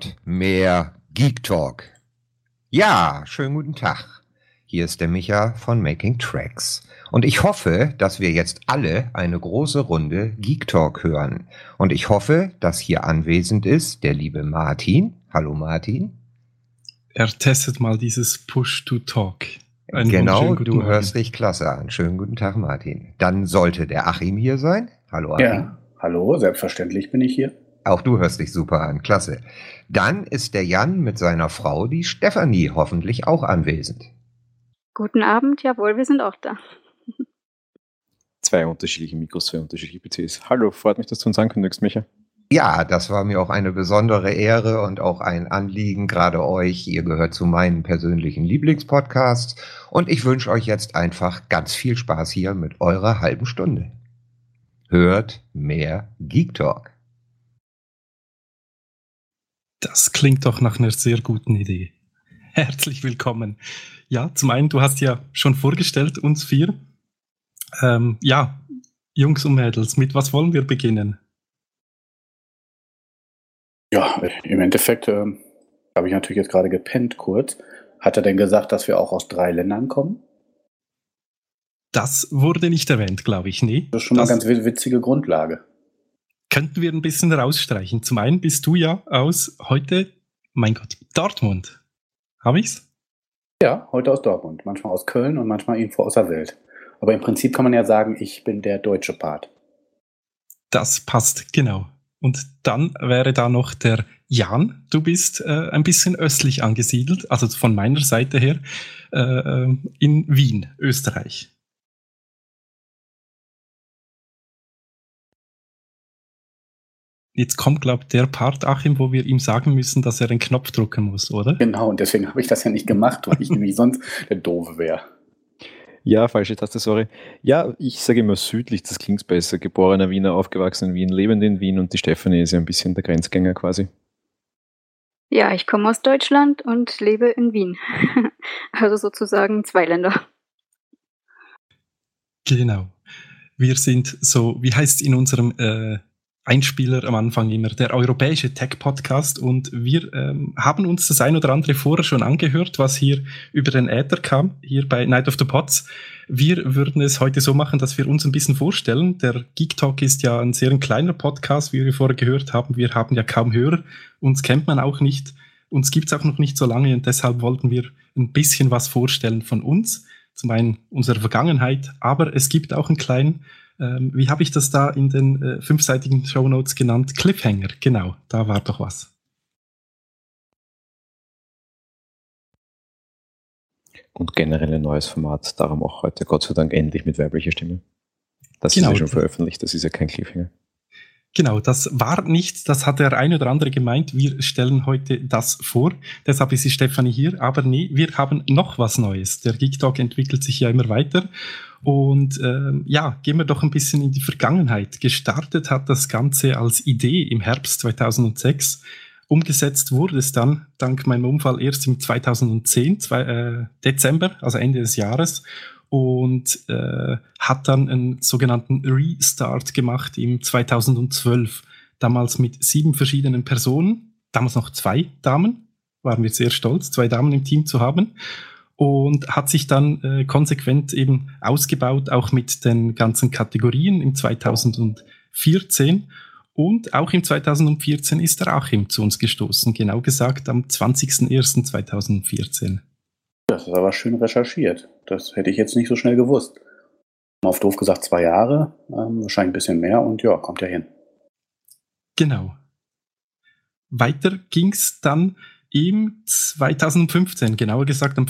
Hört mehr Geek Talk. Ja, schönen guten Tag. Hier ist der Micha von Making Tracks. Und ich hoffe, dass wir jetzt alle eine große Runde Geek Talk hören. Und ich hoffe, dass hier anwesend ist der liebe Martin. Hallo Martin. Er testet mal dieses Push-to-Talk. Genau, du hörst dich klasse an. Schönen guten Tag, Martin. Dann sollte der Achim hier sein. Hallo Achim. Ja, hallo, selbstverständlich bin ich hier. Auch du hörst dich super an, klasse. Dann ist der Jan mit seiner Frau, die Stefanie, hoffentlich auch anwesend. Guten Abend, jawohl, wir sind auch da. Zwei unterschiedliche Mikros, zwei unterschiedliche PCs. Hallo, freut mich, dass du uns ankündigst, Micha. Ja, das war mir auch eine besondere Ehre und auch ein Anliegen, gerade euch. Ihr gehört zu meinen persönlichen Lieblingspodcasts und ich wünsche euch jetzt einfach ganz viel Spaß hier mit eurer halben Stunde. Hört mehr Geek Talk. Das klingt doch nach einer sehr guten Idee. Herzlich willkommen. Ja, zum einen, du hast ja schon vorgestellt, uns vier. Ja, Jungs und Mädels, mit was wollen wir beginnen? Ja, im Endeffekt habe ich natürlich jetzt gerade gepennt kurz. Hat er denn gesagt, dass wir auch aus 3 Ländern kommen? Das wurde nicht erwähnt, glaube ich, nee. Das ist schon mal eine ganz witzige Grundlage. Könnten wir ein bisschen rausstreichen. Zum einen bist du ja aus heute, mein Gott, Dortmund. Habe ich's? Ja, heute aus Dortmund. Manchmal aus Köln und manchmal irgendwo aus der Welt. Aber im Prinzip kann man ja sagen, ich bin der deutsche Part. Das passt, genau. Und dann wäre da noch der Jan. Du bist ein bisschen östlich angesiedelt, also von meiner Seite her, in Wien, Österreich. Jetzt kommt, glaube ich, der Part, Achim, wo wir ihm sagen müssen, dass er einen Knopf drücken muss, oder? Genau, und deswegen habe ich das ja nicht gemacht, weil ich nämlich sonst der Doofe wäre. Ja, falsche Taste, sorry. Ja, ich sage immer südlich, das klingt besser. Geborener Wiener, aufgewachsen in Wien, lebend in Wien und die Stefanie ist ja ein bisschen der Grenzgänger quasi. Ja, ich komme aus Deutschland und lebe in Wien. Also sozusagen 2 Länder. Genau. Wir sind so, wie heißt es in unserem Einspieler am Anfang immer, der europäische Tech-Podcast und wir haben uns das ein oder andere vorher schon angehört, was hier über den Äther kam, hier bei Night of the Pods. Wir würden es heute so machen, dass wir uns ein bisschen vorstellen. Der Geek Talk ist ja ein sehr kleiner Podcast, wie wir vorher gehört haben. Wir haben ja kaum Hörer, uns kennt man auch nicht, uns gibt's auch noch nicht so lange und deshalb wollten wir ein bisschen was vorstellen von uns. Zum einen unserer Vergangenheit, aber es gibt auch einen kleinen wie habe ich das da in den 5-seitigen Shownotes genannt? Cliffhanger, genau, da war doch was. Und generell ein neues Format, darum auch heute Gott sei Dank endlich mit weiblicher Stimme. Das genau. Ist ja schon veröffentlicht, das ist ja kein Cliffhanger. Genau, das war nichts, das hat der ein oder andere gemeint, wir stellen heute das vor, deshalb ist die Stefanie hier, aber nee, wir haben noch was Neues. Der Geek Talk entwickelt sich ja immer weiter und ja, gehen wir doch ein bisschen in die Vergangenheit. Gestartet hat das Ganze als Idee im Herbst 2006, umgesetzt wurde es dann, dank meinem Unfall, erst im 2010, Dezember, also Ende des Jahres, und hat dann einen sogenannten Restart gemacht im 2012. Damals mit 7 verschiedenen Personen, damals noch 2 Damen, waren wir sehr stolz, 2 Damen im Team zu haben. Und hat sich dann konsequent eben ausgebaut, auch mit den ganzen Kategorien im 2014. Und auch im 2014 ist der Achim zu uns gestoßen, genau gesagt am 20.01.2014. Das ist aber schön recherchiert. Das hätte ich jetzt nicht so schnell gewusst. Auf doof gesagt 2 Jahre, wahrscheinlich ein bisschen mehr und ja, kommt ja hin. Genau. Weiter ging's dann im 2015, genauer gesagt am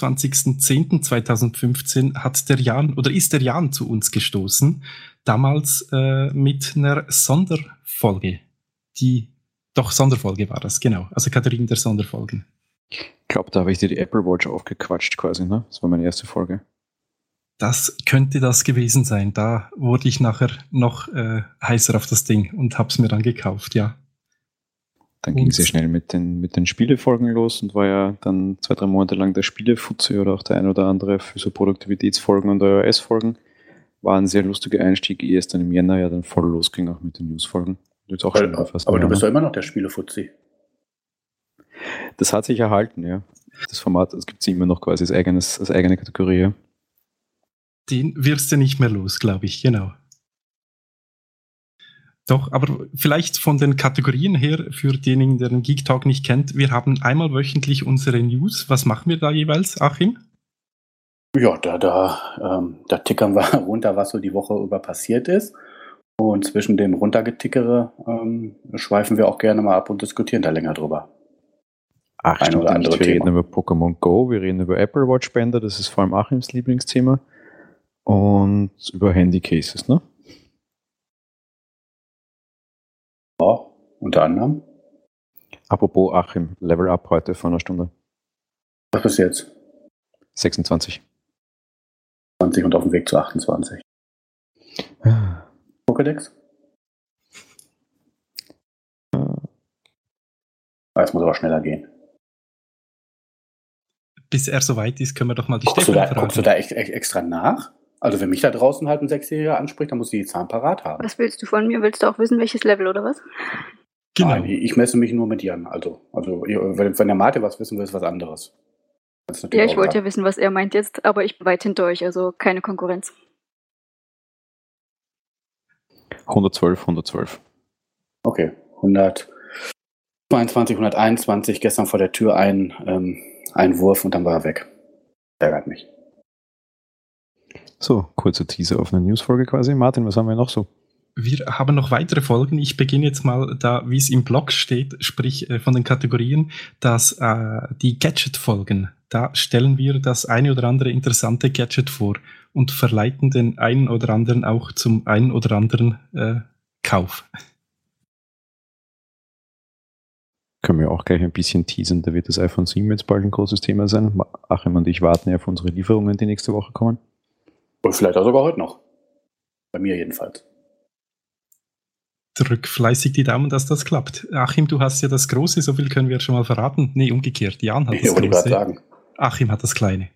24.10.2015 hat der Jan oder ist der Jan zu uns gestoßen, damals mit einer Sonderfolge. Sonderfolge war das, genau, also Kategorien der Sonderfolgen. Ich glaube, da habe ich dir die Apple Watch aufgequatscht quasi, ne? Das war meine erste Folge. Das könnte das gewesen sein. Da wurde ich nachher noch heißer auf das Ding und habe es mir dann gekauft, ja. Dann ging es ja schnell mit den Spielefolgen los und war ja dann 2-3 Monate lang der Spielefutze oder auch der ein oder andere für so Produktivitätsfolgen und iOS-Folgen. War ein sehr lustiger Einstieg, ehe es dann im Jänner ja dann voll losging, auch mit den News-Folgen. Aber du bist doch immer noch der Spielefutzi. Das hat sich erhalten, ja. Das Format, das gibt es immer noch quasi als eigene Kategorie. Ja. Den wirst du nicht mehr los, glaube ich, genau. Doch, aber vielleicht von den Kategorien her, für denjenigen, der den Geek Talk nicht kennt, wir haben einmal wöchentlich unsere News. Was machen wir da jeweils, Achim? Ja, da tickern wir runter, was so die Woche über passiert ist. Und zwischen dem Runtergetickere schweifen wir auch gerne mal ab und diskutieren da länger drüber. Ach, Ein oder andere wir Thema. reden über Pokémon Go, wir reden über Apple Watch Bänder, das ist vor allem Achims Lieblingsthema. Und über Handycases, ne? Ja, unter anderem. Apropos Achim, Level Up heute vor einer Stunde. Was ist jetzt? 26. 20 und auf dem Weg zu 28. Pokédex? Es muss aber schneller gehen. Bis er soweit ist, können wir doch mal die Guckst Stefanie du fragen. da extra nach? Also wenn mich da draußen halt ein 6-Jähriger anspricht, dann muss ich die Zahlen parat haben. Was willst du von mir? Willst du auch wissen, welches Level oder was? Genau. Nein, ich messe mich nur mit Jan. Also wenn der Martin was wissen will, ist was anderes. Ja, ich wollte ja wissen, was er meint jetzt, aber ich bin weit hinter euch, also keine Konkurrenz. 112. Okay, 122, 121, gestern vor der Tür ein Wurf und dann war er weg. Ärgert mich. So, kurzer Teaser auf eine Newsfolge quasi. Martin, was haben wir noch so? Wir haben noch weitere Folgen. Ich beginne jetzt mal da, wie es im Blog steht, sprich von den Kategorien, dass die Gadget-Folgen, da stellen wir das eine oder andere interessante Gadget vor und verleiten den einen oder anderen auch zum einen oder anderen Kauf. Können wir auch gleich ein bisschen teasern, da wird das iPhone 7 jetzt bald ein großes Thema sein. Achim und ich warten ja auf unsere Lieferungen, die nächste Woche kommen. Und vielleicht auch sogar heute noch. Bei mir jedenfalls. Drück fleißig die Daumen, dass das klappt. Achim, du hast ja das Große, so viel können wir schon mal verraten. Nee, umgekehrt. Jan hat das wollte ich gerade Große. sagen. Achim hat das Kleine.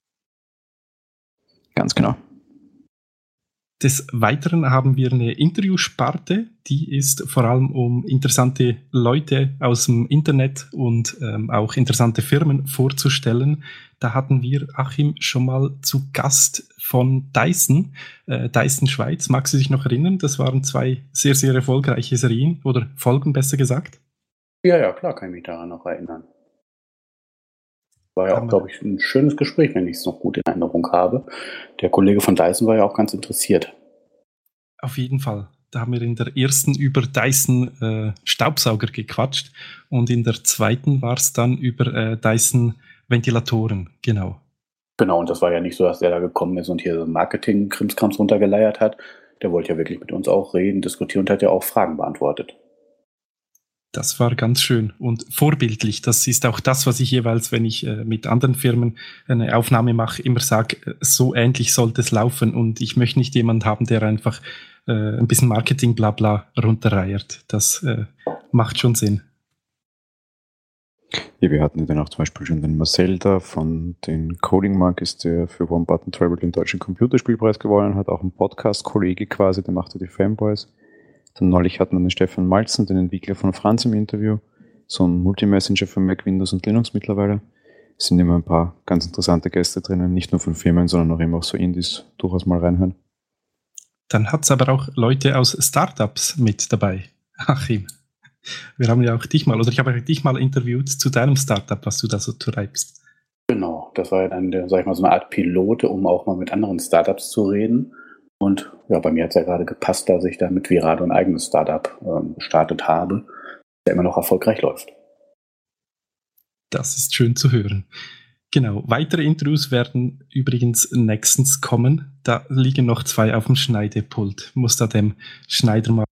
Ganz genau. Des Weiteren haben wir eine Interviewsparte, die ist vor allem um interessante Leute aus dem Internet und auch interessante Firmen vorzustellen. Da hatten wir Achim schon mal zu Gast von Dyson, Dyson Schweiz. Magst du dich noch erinnern? Das waren 2 sehr, sehr erfolgreiche Serien oder Folgen, besser gesagt. Ja, klar, kann ich mich daran noch erinnern. War ja auch, glaube ich, ein schönes Gespräch, wenn ich es noch gut in Erinnerung habe. Der Kollege von Dyson war ja auch ganz interessiert. Auf jeden Fall. Da haben wir in der ersten über Dyson Staubsauger gequatscht und in der zweiten war es dann über Dyson Ventilatoren, genau. Genau, und das war ja nicht so, dass der da gekommen ist und hier so Marketing-Krimskrams runtergeleiert hat. Der wollte ja wirklich mit uns auch reden, diskutieren und hat ja auch Fragen beantwortet. Das war ganz schön und vorbildlich. Das ist auch das, was ich jeweils, wenn ich mit anderen Firmen eine Aufnahme mache, immer sage, so ähnlich sollte es laufen. Und ich möchte nicht jemanden haben, der einfach ein bisschen Marketing blabla runterreiert. Das macht schon Sinn. Ja, wir hatten dann auch zum Beispiel schon den Marcel da von den Coding Monkeys, der für One Button Travel den deutschen Computerspielpreis gewonnen hat, auch ein Podcast-Kollege quasi, der machte die Fanboys. Dann neulich hatten wir den Stefan Malzen, den Entwickler von Franz im Interview, so ein Multi-Messenger für Mac, Windows und Linux mittlerweile. Es sind immer ein paar ganz interessante Gäste drinnen, nicht nur von Firmen, sondern auch immer auch so Indies, durchaus mal reinhören. Dann hat es aber auch Leute aus Startups mit dabei. Achim, wir haben ja auch dich mal, oder ich habe dich mal interviewt zu deinem Startup, was du da so treibst. Genau, das war ja dann, sag ich mal, so eine Art Pilote, um auch mal mit anderen Startups zu reden. Und ja, bei mir hat es ja gerade gepasst, dass ich da mit Virado ein eigenes Startup gestartet habe, der immer noch erfolgreich läuft. Das ist schön zu hören. Genau, weitere Interviews werden übrigens nächstens kommen. Da liegen noch 2 auf dem Schneidepult. Muss da dem Schneider mal...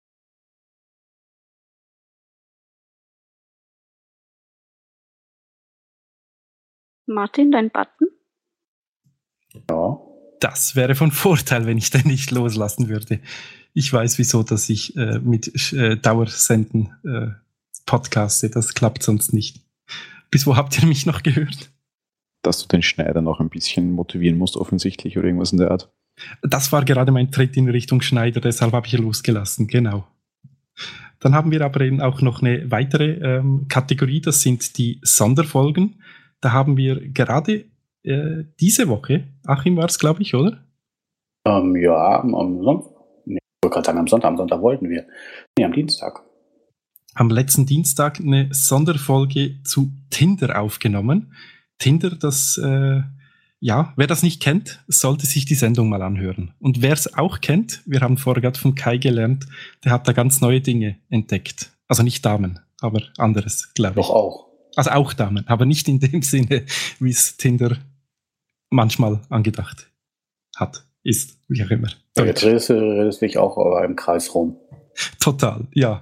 Martin, dein Button? Ja. Das wäre von Vorteil, wenn ich den nicht loslassen würde. Ich weiß wieso, dass ich mit Dauersenden podcaste. Das klappt sonst nicht. Bis wo habt ihr mich noch gehört? Dass du den Schneider noch ein bisschen motivieren musst, offensichtlich, oder irgendwas in der Art. Das war gerade mein Tritt in Richtung Schneider, deshalb habe ich losgelassen, genau. Dann haben wir aber eben auch noch eine weitere Kategorie, das sind die Sonderfolgen. Da haben wir gerade diese Woche, Achim war es, glaube ich, oder? Ja, am Sonntag. Nee, ich wollte gerade sagen, am Sonntag wollten wir. Nee, am Dienstag. Am letzten Dienstag eine Sonderfolge zu Tinder aufgenommen. Tinder, das, wer das nicht kennt, sollte sich die Sendung mal anhören. Und wer es auch kennt, wir haben vorher gerade von Kai gelernt, der hat da ganz neue Dinge entdeckt. Also nicht Damen, aber anderes, glaube ich. Doch auch. Also auch Damen, aber nicht in dem Sinne, wie es Tinder manchmal angedacht hat, ist, wie auch immer. Ja, jetzt redest du wirklich auch im Kreis rum. Total, ja.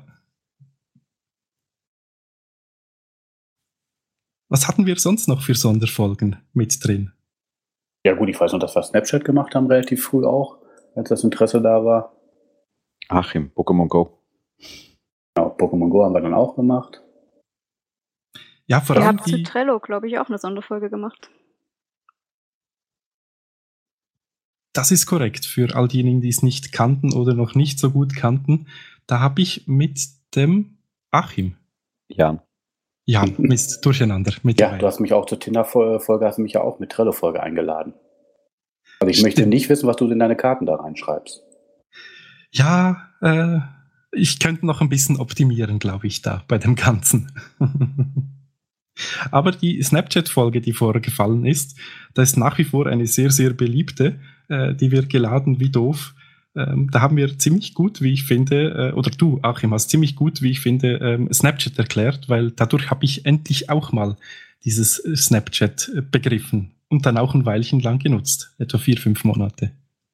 Was hatten wir sonst noch für Sonderfolgen mit drin? Ja gut, ich weiß noch, dass wir Snapchat gemacht haben, relativ früh auch, als das Interesse da war. Achim, Pokémon Go. Genau, Pokémon Go haben wir dann auch gemacht. Ja, vor Ihr allem habt zu Trello, glaube ich, auch eine Sonderfolge gemacht. Das ist korrekt, für all diejenigen, die es nicht kannten oder noch nicht so gut kannten. Da habe ich mit dem Achim. Jan, Mist, durcheinander. Ja, du hast mich auch zur Tinder-Folge, hast du mich ja auch mit Trello-Folge eingeladen. Also ich möchte nicht wissen, was du in deine Karten da reinschreibst. Ja, ich könnte noch ein bisschen optimieren, glaube ich, da bei dem Ganzen. Aber die Snapchat-Folge, die vorher gefallen ist, da ist nach wie vor eine sehr, sehr beliebte, die wird geladen wie doof. Da haben wir ziemlich gut, wie ich finde, oder du, Achim, hast ziemlich gut, wie ich finde, Snapchat erklärt, weil dadurch habe ich endlich auch mal dieses Snapchat begriffen und dann auch ein Weilchen lang genutzt, etwa 4-5 Monate.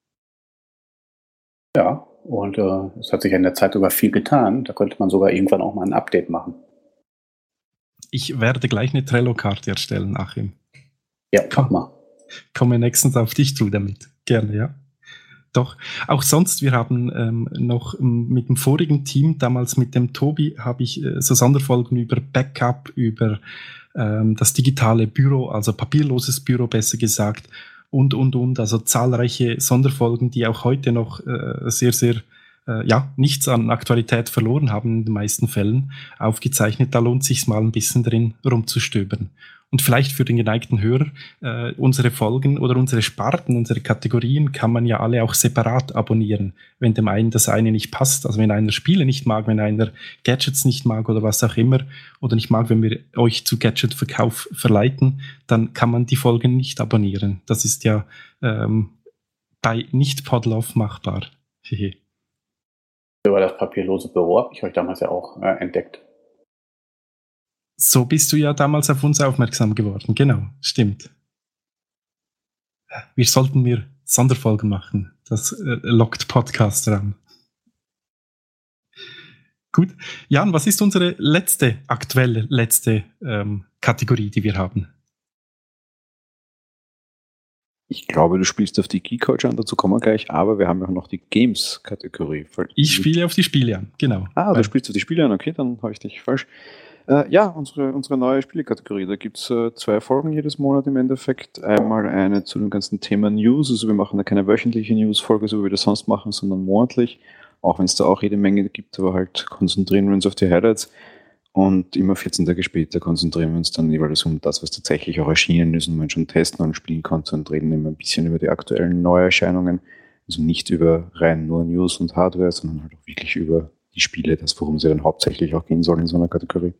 Ja, und es hat sich in der Zeit sogar viel getan. Da könnte man sogar irgendwann auch mal ein Update machen. Ich werde gleich eine Trello-Karte erstellen, Achim. Ja, mach mal. Komme nächstens auf dich zu damit. Gerne, ja. Doch, auch sonst, wir haben noch mit dem vorigen Team, damals mit dem Tobi, habe ich so Sonderfolgen über Backup, über das digitale Büro, also papierloses Büro besser gesagt, und. Also zahlreiche Sonderfolgen, die auch heute noch sehr, sehr nichts an Aktualität verloren haben in den meisten Fällen, aufgezeichnet. Da lohnt es sich mal ein bisschen drin rumzustöbern. Und vielleicht für den geneigten Hörer, unsere Folgen oder unsere Sparten, unsere Kategorien kann man ja alle auch separat abonnieren, wenn dem einen das eine nicht passt. Also wenn einer Spiele nicht mag, wenn einer Gadgets nicht mag oder was auch immer, oder nicht mag, wenn wir euch zu Gadget-Verkauf verleiten, dann kann man die Folgen nicht abonnieren. Das ist ja bei Nicht-Podlove machbar. Über das papierlose Büro habe ich euch damals ja auch entdeckt. So bist du ja damals auf uns aufmerksam geworden. Genau, stimmt. Wir sollten mir Sonderfolgen machen. Das lockt Podcaster an. Gut. Jan, was ist unsere aktuelle letzte Kategorie, die wir haben? ich glaube, du spielst auf die Geek Couch an, dazu kommen wir gleich, aber wir haben ja noch die Games-Kategorie. Ich spiele auf die Spiele an, genau. Du spielst auf die Spiele an, okay, dann habe ich dich falsch. Unsere neue Spielekategorie. Da gibt es 2 Folgen jedes Monat im Endeffekt. Einmal eine zu dem ganzen Thema News. Also wir machen da keine wöchentliche News-Folge, so wie wir das sonst machen, sondern monatlich. Auch wenn es da auch jede Menge gibt, aber halt konzentrieren wir uns auf die Highlights. Und immer 14 Tage später konzentrieren wir uns dann jeweils um das, was tatsächlich auch erschienen ist und man schon testen und spielen konnte und reden immer ein bisschen über die aktuellen Neuerscheinungen. Also nicht über rein nur News und Hardware, sondern halt auch wirklich über die Spiele, das, worum sie dann hauptsächlich auch gehen soll in so einer Kategorie.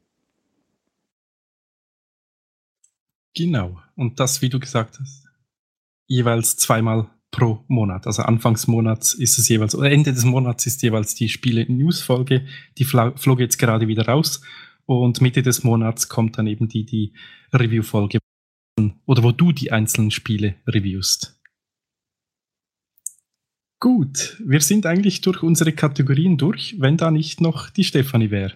Genau. Und das, wie du gesagt hast, jeweils 2-mal pro Monat. Also Anfangsmonats ist es jeweils, oder Ende des Monats ist jeweils die Spiele-News-Folge. Die flog jetzt gerade wieder raus. Und Mitte des Monats kommt dann eben die Review-Folge, oder wo du die einzelnen Spiele reviewst. Gut, wir sind eigentlich durch unsere Kategorien durch, wenn da nicht noch die Stefanie wäre.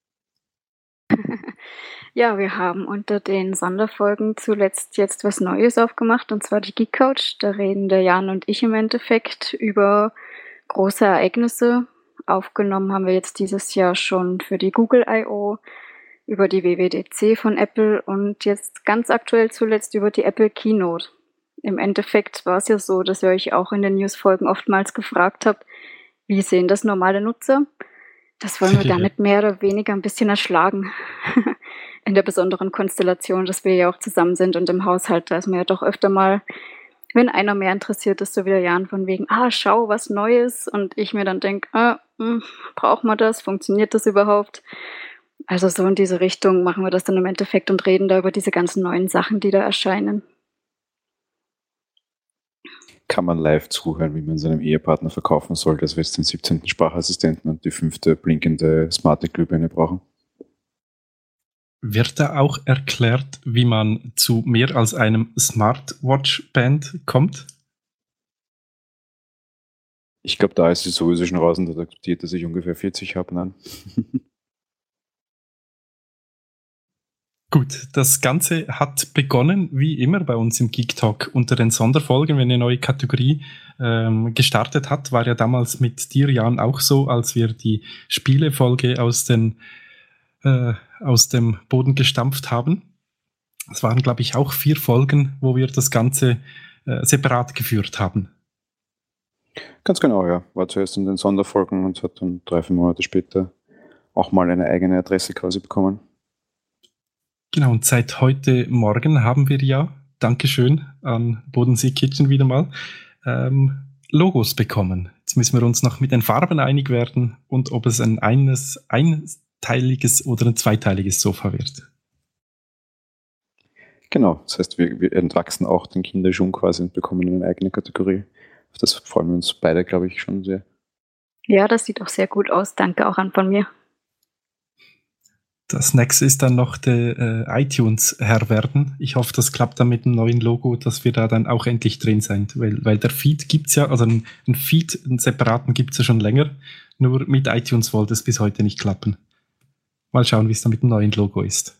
Ja, wir haben unter den Sonderfolgen zuletzt jetzt was Neues aufgemacht, und zwar die Geek Couch. Da reden der Jan und ich im Endeffekt über große Ereignisse. Aufgenommen haben wir jetzt dieses Jahr schon für die Google I.O., über die WWDC von Apple und jetzt ganz aktuell zuletzt über die Apple Keynote. Im Endeffekt war es ja so, dass ihr euch auch in den Newsfolgen oftmals gefragt habt, wie sehen das normale Nutzer? Das wollen wir damit mehr oder weniger ein bisschen erschlagen. In der besonderen Konstellation, dass wir ja auch zusammen sind und im Haushalt, da ist man ja doch öfter mal, wenn einer mehr interessiert ist, so wie der Jan, von wegen, schau, was Neues. Und ich mir dann denke, braucht man das? Funktioniert das überhaupt? Also so in diese Richtung machen wir das dann im Endeffekt und reden da über diese ganzen neuen Sachen, die da erscheinen. Kann man live zuhören, wie man seinem Ehepartner verkaufen soll, dass wir jetzt den 17. Sprachassistenten und die 5. blinkende smarte Glühbirne brauchen? Wird da auch erklärt, wie man zu mehr als einem Smartwatch-Band kommt? Ich glaube, da ist sie sowieso schon raus und hat akzeptiert, dass ich ungefähr 40 habe. Nein. Gut, das Ganze hat begonnen, wie immer bei uns im Geek Talk, unter den Sonderfolgen, wenn eine neue Kategorie gestartet hat. War ja damals mit dir, Jan, auch so, als wir die Spielefolge aus dem Boden gestampft haben. Es waren, glaube ich, auch 4 Folgen, wo wir das Ganze separat geführt haben. Ganz genau, ja. War zuerst in den Sonderfolgen und hat dann 3-4 Monate später auch mal eine eigene Adresse quasi bekommen. Genau, und seit heute Morgen haben wir ja, Dankeschön an Bodensee Kitchen wieder mal, Logos bekommen. Jetzt müssen wir uns noch mit den Farben einig werden und ob es ein einteiliges oder ein zweiteiliges Sofa wird. Genau, das heißt, wir entwachsen auch den Kinderschuhen quasi und bekommen eine eigene Kategorie. Auf das freuen wir uns beide, glaube ich, schon sehr. Ja, das sieht auch sehr gut aus. Danke auch von mir. Das nächste ist dann noch der iTunes-Herr werden. Ich hoffe, das klappt dann mit dem neuen Logo, dass wir da dann auch endlich drin sind. Weil der Feed gibt's ja, also einen Feed, einen separaten gibt's ja schon länger. Nur mit iTunes wollte es bis heute nicht klappen. Mal schauen, wie es dann mit dem neuen Logo ist.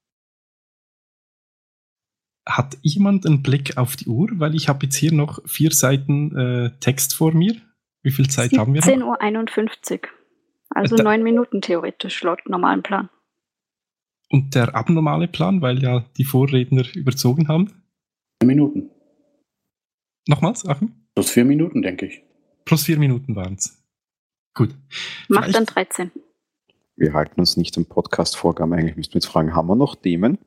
Hat jemand einen Blick auf die Uhr? Weil ich habe jetzt hier noch 4 Seiten Text vor mir. Wie viel Zeit haben wir noch? 17:51 Uhr. Also 9 Minuten theoretisch, laut normalem Plan. Und der abnormale Plan, weil ja die Vorredner überzogen haben? 4 Minuten. Nochmals, Achim? Plus 4 Minuten, denke ich. Plus 4 Minuten waren es. Gut. Macht dann 13. Wir halten uns nicht an Podcast-Vorgaben. Eigentlich müssten wir jetzt fragen, haben wir noch Themen?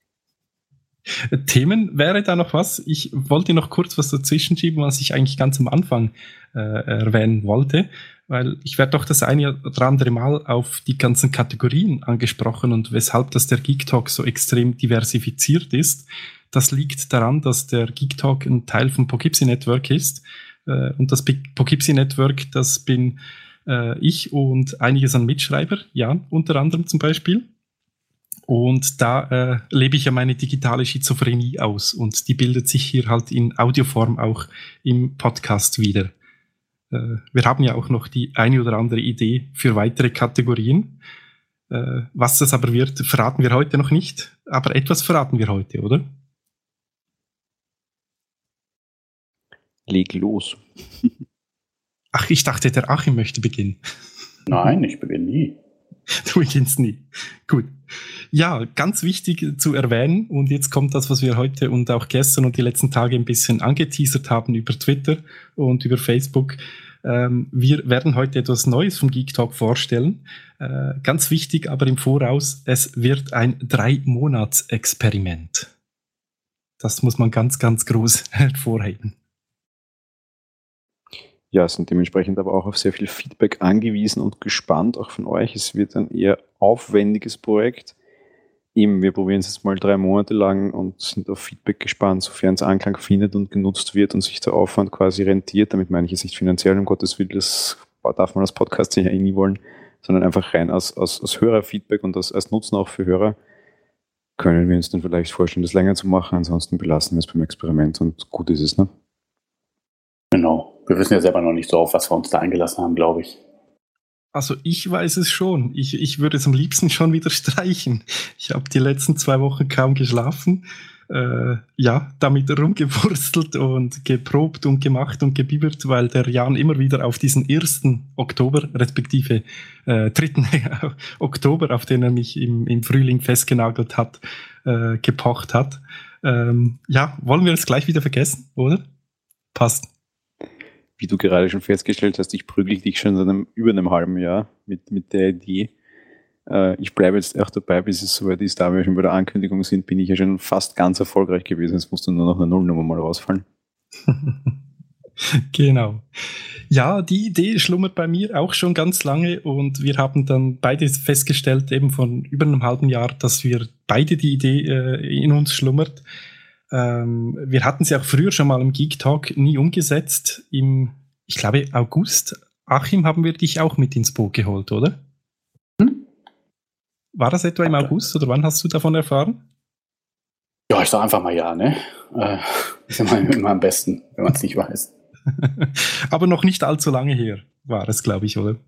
Themen, wäre da noch was? Ich wollte noch kurz was dazwischen schieben, was ich eigentlich ganz am Anfang erwähnen wollte, weil ich werde doch das eine oder andere Mal auf die ganzen Kategorien angesprochen und weshalb das der Geek Talk so extrem diversifiziert ist. Das liegt daran, dass der Geek Talk ein Teil vom Poughkeepsie Network ist und das Poughkeepsie Network, das bin ich und einiges an Mitschreiber, Jan unter anderem zum Beispiel. Und da lebe ich ja meine digitale Schizophrenie aus und die bildet sich hier halt in Audioform auch im Podcast wieder. Wir haben ja auch noch die eine oder andere Idee für weitere Kategorien. Was das aber wird, verraten wir heute noch nicht, aber etwas verraten wir heute, oder? Leg los. Ach, ich dachte, der Achim möchte beginnen. Nein, ich beginne nie. Du beginnst nie. Gut. Ja, ganz wichtig zu erwähnen, und jetzt kommt das, was wir heute und auch gestern und die letzten Tage ein bisschen angeteasert haben über Twitter und über Facebook. Wir werden heute etwas Neues vom Geek Talk vorstellen. Ganz wichtig, aber im Voraus, es wird ein 3-Monats-Experiment. Das muss man ganz, ganz groß hervorheben. Ja, sind dementsprechend aber auch auf sehr viel Feedback angewiesen und gespannt, auch von euch. Es wird ein eher aufwendiges Projekt. Eben, wir probieren es jetzt mal 3 Monate lang und sind auf Feedback gespannt, sofern es Anklang findet und genutzt wird und sich der Aufwand quasi rentiert. Damit meine ich jetzt nicht finanziell, um Gottes Willen, das darf man als Podcast ja nie wollen, sondern einfach rein aus Hörerfeedback und als Nutzen auch für Hörer. Können wir uns dann vielleicht vorstellen, das länger zu machen, ansonsten belassen wir es beim Experiment und gut ist es, ne? Genau. Wir wissen ja selber noch nicht so, auf was wir uns da eingelassen haben, glaube ich. Also ich weiß es schon. Ich würde es am liebsten schon wieder streichen. Ich habe die letzten 2 Wochen kaum geschlafen. Damit rumgewurstelt und geprobt und gemacht und gebibbert, weil der Jan immer wieder auf diesen 1. Oktober, respektive 3. Oktober, auf den er mich im Frühling festgenagelt hat, gepocht hat. Wollen wir es gleich wieder vergessen, oder? Passt. wie du gerade schon festgestellt hast, ich prügel dich schon seit über einem halben Jahr mit der Idee. Ich bleibe jetzt auch dabei, bis es soweit ist, da wir schon bei der Ankündigung sind, bin ich ja schon fast ganz erfolgreich gewesen. Jetzt musst du nur noch eine Nullnummer mal rausfallen. Genau. Ja, die Idee schlummert bei mir auch schon ganz lange und wir haben dann beide festgestellt, eben von über einem halben Jahr, dass wir beide die Idee in uns schlummert. Wir hatten sie auch früher schon mal im Geek Talk nie umgesetzt. Ich glaube, August. Achim, haben wir dich auch mit ins Boot geholt, oder? War das etwa im August oder wann hast du davon erfahren? Ja, ich sage einfach mal ja, ne? Ist immer am besten, wenn man es nicht weiß. Aber noch nicht allzu lange her war es, glaube ich, oder?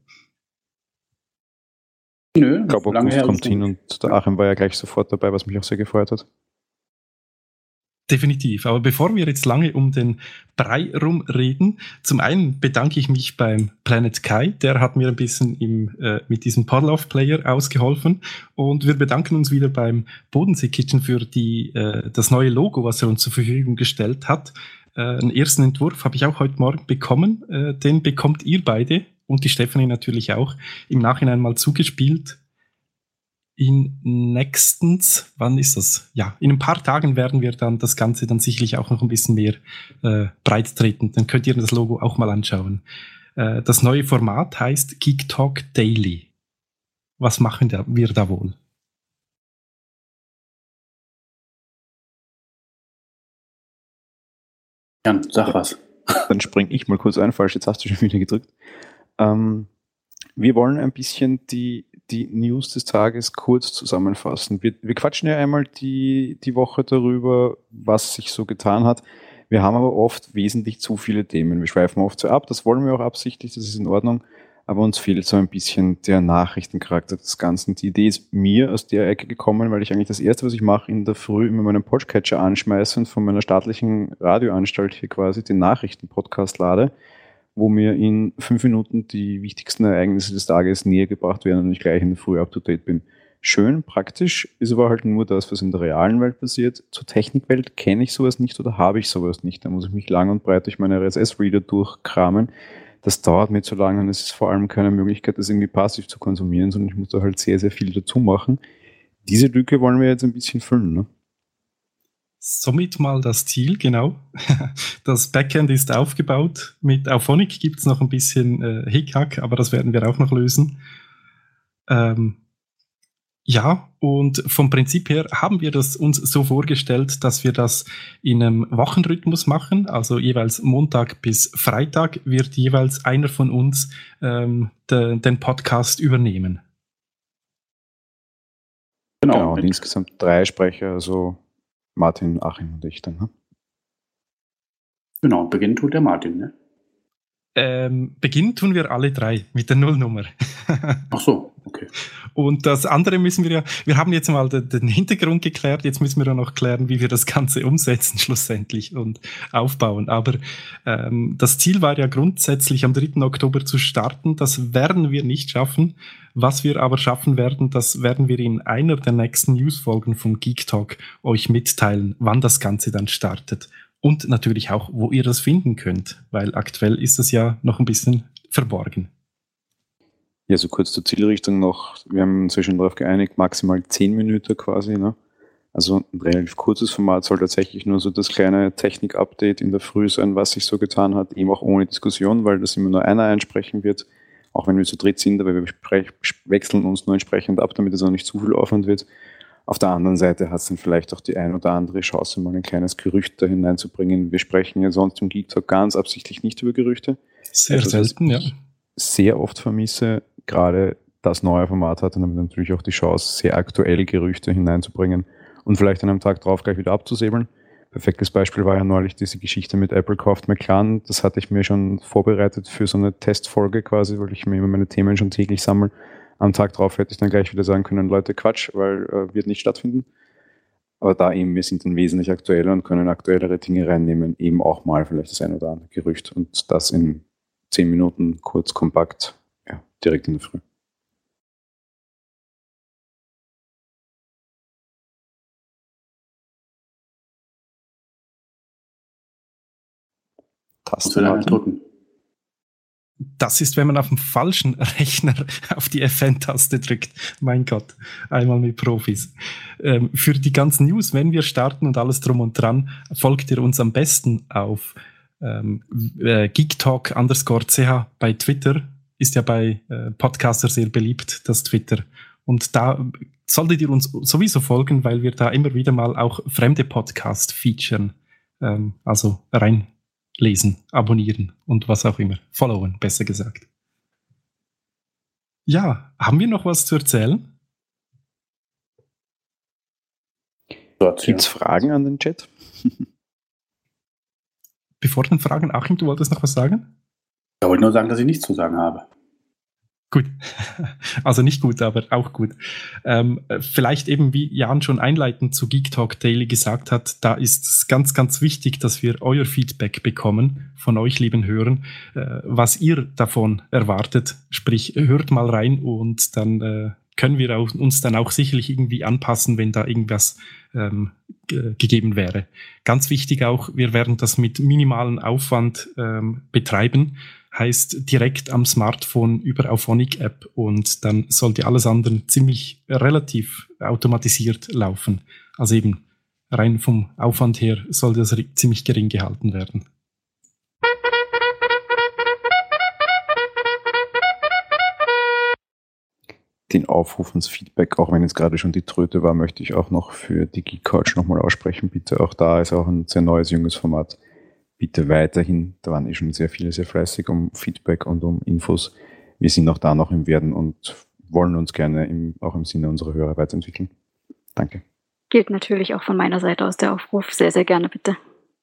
Nö, ich glaube, August kommt hin und der Achim war ja gleich sofort dabei, was mich auch sehr gefreut hat. Definitiv. Aber bevor wir jetzt lange um den Brei rumreden, zum einen bedanke ich mich beim Planet Kai, der hat mir ein bisschen mit diesem Podlove-Player ausgeholfen und wir bedanken uns wieder beim Bodensee Kitchen für das neue Logo, was er uns zur Verfügung gestellt hat. Einen ersten Entwurf habe ich auch heute Morgen bekommen, den bekommt ihr beide und die Stefanie natürlich auch im Nachhinein mal zugespielt. Wann ist das? Ja, in ein paar Tagen werden wir dann das Ganze dann sicherlich auch noch ein bisschen mehr breit treten. Dann könnt ihr das Logo auch mal anschauen. Das neue Format heißt Geek Talk Daily. Was machen wir da wohl? Jan, sag was. Dann springe ich mal kurz ein, falsche Taste schon wieder gedrückt. Wir wollen ein bisschen die News des Tages kurz zusammenfassen. Wir quatschen ja einmal die Woche darüber, was sich so getan hat. Wir haben aber oft wesentlich zu viele Themen. Wir schweifen oft so ab, das wollen wir auch absichtlich, das ist in Ordnung. Aber uns fehlt so ein bisschen der Nachrichtencharakter des Ganzen. Die Idee ist mir aus der Ecke gekommen, weil ich eigentlich das Erste, was ich mache, in der Früh immer meinen Podcatcher anschmeiße und von meiner staatlichen Radioanstalt hier quasi den Nachrichtenpodcast lade, wo mir in 5 Minuten die wichtigsten Ereignisse des Tages näher gebracht werden und ich gleich in der Früh up-to-date bin. Schön, praktisch, ist aber halt nur das, was in der realen Welt passiert. Zur Technikwelt kenne ich sowas nicht oder habe ich sowas nicht. Da muss ich mich lang und breit durch meine RSS-Reader durchkramen. Das dauert mir zu lange und es ist vor allem keine Möglichkeit, das irgendwie passiv zu konsumieren, sondern ich muss da halt sehr, sehr viel dazu machen. Diese Lücke wollen wir jetzt ein bisschen füllen, ne? Somit mal das Ziel, genau. Das Backend ist aufgebaut. Mit Auphonic gibt es noch ein bisschen Hickhack, aber das werden wir auch noch lösen. Ja, und vom Prinzip her haben wir das uns so vorgestellt, dass wir das in einem Wochenrhythmus machen. Also jeweils Montag bis Freitag wird jeweils einer von uns den Podcast übernehmen. Genau, und insgesamt 3 Sprecher, also Martin, Achim und ich dann. Ne? Genau, beginnen tut der Martin, ne? Beginnen tun wir alle 3 mit der Nullnummer. Ach so, okay. Und das andere müssen wir haben jetzt mal den Hintergrund geklärt, jetzt müssen wir ja noch klären, wie wir das Ganze umsetzen schlussendlich und aufbauen. Aber das Ziel war ja grundsätzlich am 3. Oktober zu starten, das werden wir nicht schaffen. Was wir aber schaffen werden, das werden wir in einer der nächsten Newsfolgen vom Geek Talk euch mitteilen, wann das Ganze dann startet. Und natürlich auch, wo ihr das finden könnt, weil aktuell ist das ja noch ein bisschen verborgen. Ja, so kurz zur Zielrichtung noch. Wir haben uns ja schon darauf geeinigt, maximal 10 Minuten quasi. Ne? Also ein relativ kurzes Format soll tatsächlich nur so das kleine Technik-Update in der Früh sein, was sich so getan hat, eben auch ohne Diskussion, weil das immer nur einer einsprechen wird, auch wenn wir zu dritt sind, aber wir wechseln uns nur entsprechend ab, damit es auch nicht zu viel Aufwand wird. Auf der anderen Seite hat es dann vielleicht auch die ein oder andere Chance, mal ein kleines Gerücht da hineinzubringen. Wir sprechen ja sonst im Geek Talk ganz absichtlich nicht über Gerüchte. Sehr selten, ja. Sehr oft vermisse, gerade das neue Format hat und damit natürlich auch die Chance, sehr aktuelle Gerüchte hineinzubringen und vielleicht an einem Tag drauf gleich wieder abzusäbeln. Perfektes Beispiel war ja neulich diese Geschichte mit Apple kauft McLaren. Das hatte ich mir schon vorbereitet für so eine Testfolge quasi, weil ich mir immer meine Themen schon täglich sammle. Am Tag drauf hätte ich dann gleich wieder sagen können, Leute, Quatsch, weil wird nicht stattfinden. Aber da eben, wir sind dann wesentlich aktueller und können aktuellere Dinge reinnehmen, eben auch mal vielleicht das ein oder andere Gerücht und das in 10 Minuten kurz, kompakt, ja, direkt in der Früh. Tasten drücken. Das ist, wenn man auf dem falschen Rechner auf die FN-Taste drückt. Mein Gott, einmal mit Profis. Für die ganzen News, wenn wir starten und alles drum und dran, folgt ihr uns am besten auf geektalk_ch bei Twitter. Ist ja bei Podcaster sehr beliebt, das Twitter. Und da solltet ihr uns sowieso folgen, weil wir da immer wieder mal auch fremde Podcasts featuren. Also reinlesen, abonnieren und was auch immer. Followen, besser gesagt. Ja, haben wir noch was zu erzählen? Gibt es Fragen an den Chat? Bevor den Fragen, Achim, du wolltest noch was sagen? Ich wollte nur sagen, dass ich nichts zu sagen habe. Gut, also nicht gut, aber auch gut. Vielleicht eben, wie Jan schon einleitend zu Geek Talk Daily gesagt hat, da ist es ganz, ganz wichtig, dass wir euer Feedback bekommen von euch, lieben Hörern, was ihr davon erwartet. Sprich, hört mal rein und dann können wir uns dann auch sicherlich irgendwie anpassen, wenn da irgendwas gegeben wäre. Ganz wichtig auch, wir werden das mit minimalem Aufwand betreiben. Heißt direkt am Smartphone über Auphonic-App und dann sollte alles andere ziemlich relativ automatisiert laufen. Also eben rein vom Aufwand her sollte das ziemlich gering gehalten werden. Den Aufruf ins Feedback, auch wenn jetzt gerade schon die Tröte war, möchte ich auch noch für die Geek Couch nochmal aussprechen. Bitte, auch da ist auch ein sehr neues, junges Format. Bitte weiterhin, da waren schon sehr viele, sehr fleißig um Feedback und um Infos. Wir sind auch da noch im Werden und wollen uns gerne auch im Sinne unserer Hörer weiterentwickeln. Danke. Gilt natürlich auch von meiner Seite aus der Aufruf. Sehr, sehr gerne, bitte.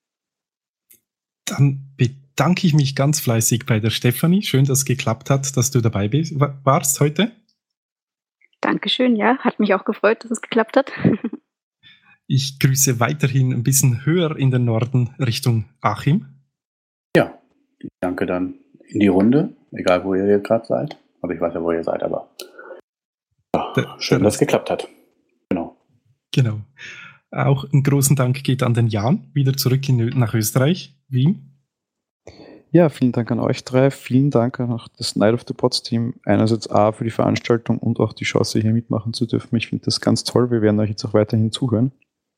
Dann bedanke ich mich ganz fleißig bei der Stefanie. Schön, dass es geklappt hat, dass du dabei warst heute. Dankeschön, ja. Hat mich auch gefreut, dass es geklappt hat. Ich grüße weiterhin ein bisschen höher in den Norden Richtung Achim. Ja, ich danke dann in die Runde, egal wo ihr gerade seid. Also ich weiß ja, wo ihr seid, aber ja, schön, dass es geklappt hat. Genau. Auch einen großen Dank geht an den Jan, wieder zurück nach Österreich, Wien. Ja, vielen Dank an euch drei. Vielen Dank an das Night of the Pods Team. Einerseits für die Veranstaltung und auch die Chance, hier mitmachen zu dürfen. Ich finde das ganz toll. Wir werden euch jetzt auch weiterhin zuhören.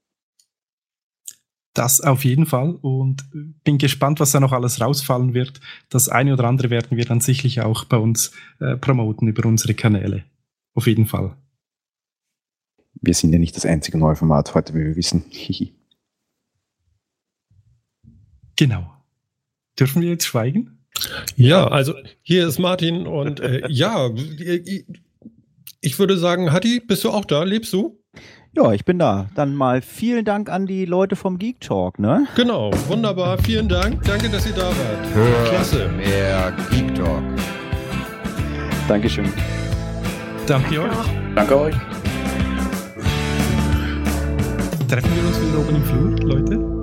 Das auf jeden Fall und bin gespannt, was da noch alles rausfallen wird. Das eine oder andere werden wir dann sicherlich auch bei uns promoten über unsere Kanäle. Auf jeden Fall. Wir sind ja nicht das einzige neue Format heute, wie wir wissen. Genau. Dürfen wir jetzt schweigen? Ja, also hier ist Martin und ja, ich würde sagen, Hatti, bist du auch da? Lebst du? Ja, ich bin da. Dann mal vielen Dank an die Leute vom Geek Talk, ne? Genau, wunderbar, vielen Dank. Danke, dass ihr da wart. Klasse. Mehr Geek Talk. Dankeschön. Danke euch. Danke euch. Treffen wir uns wieder oben im Flur, Leute?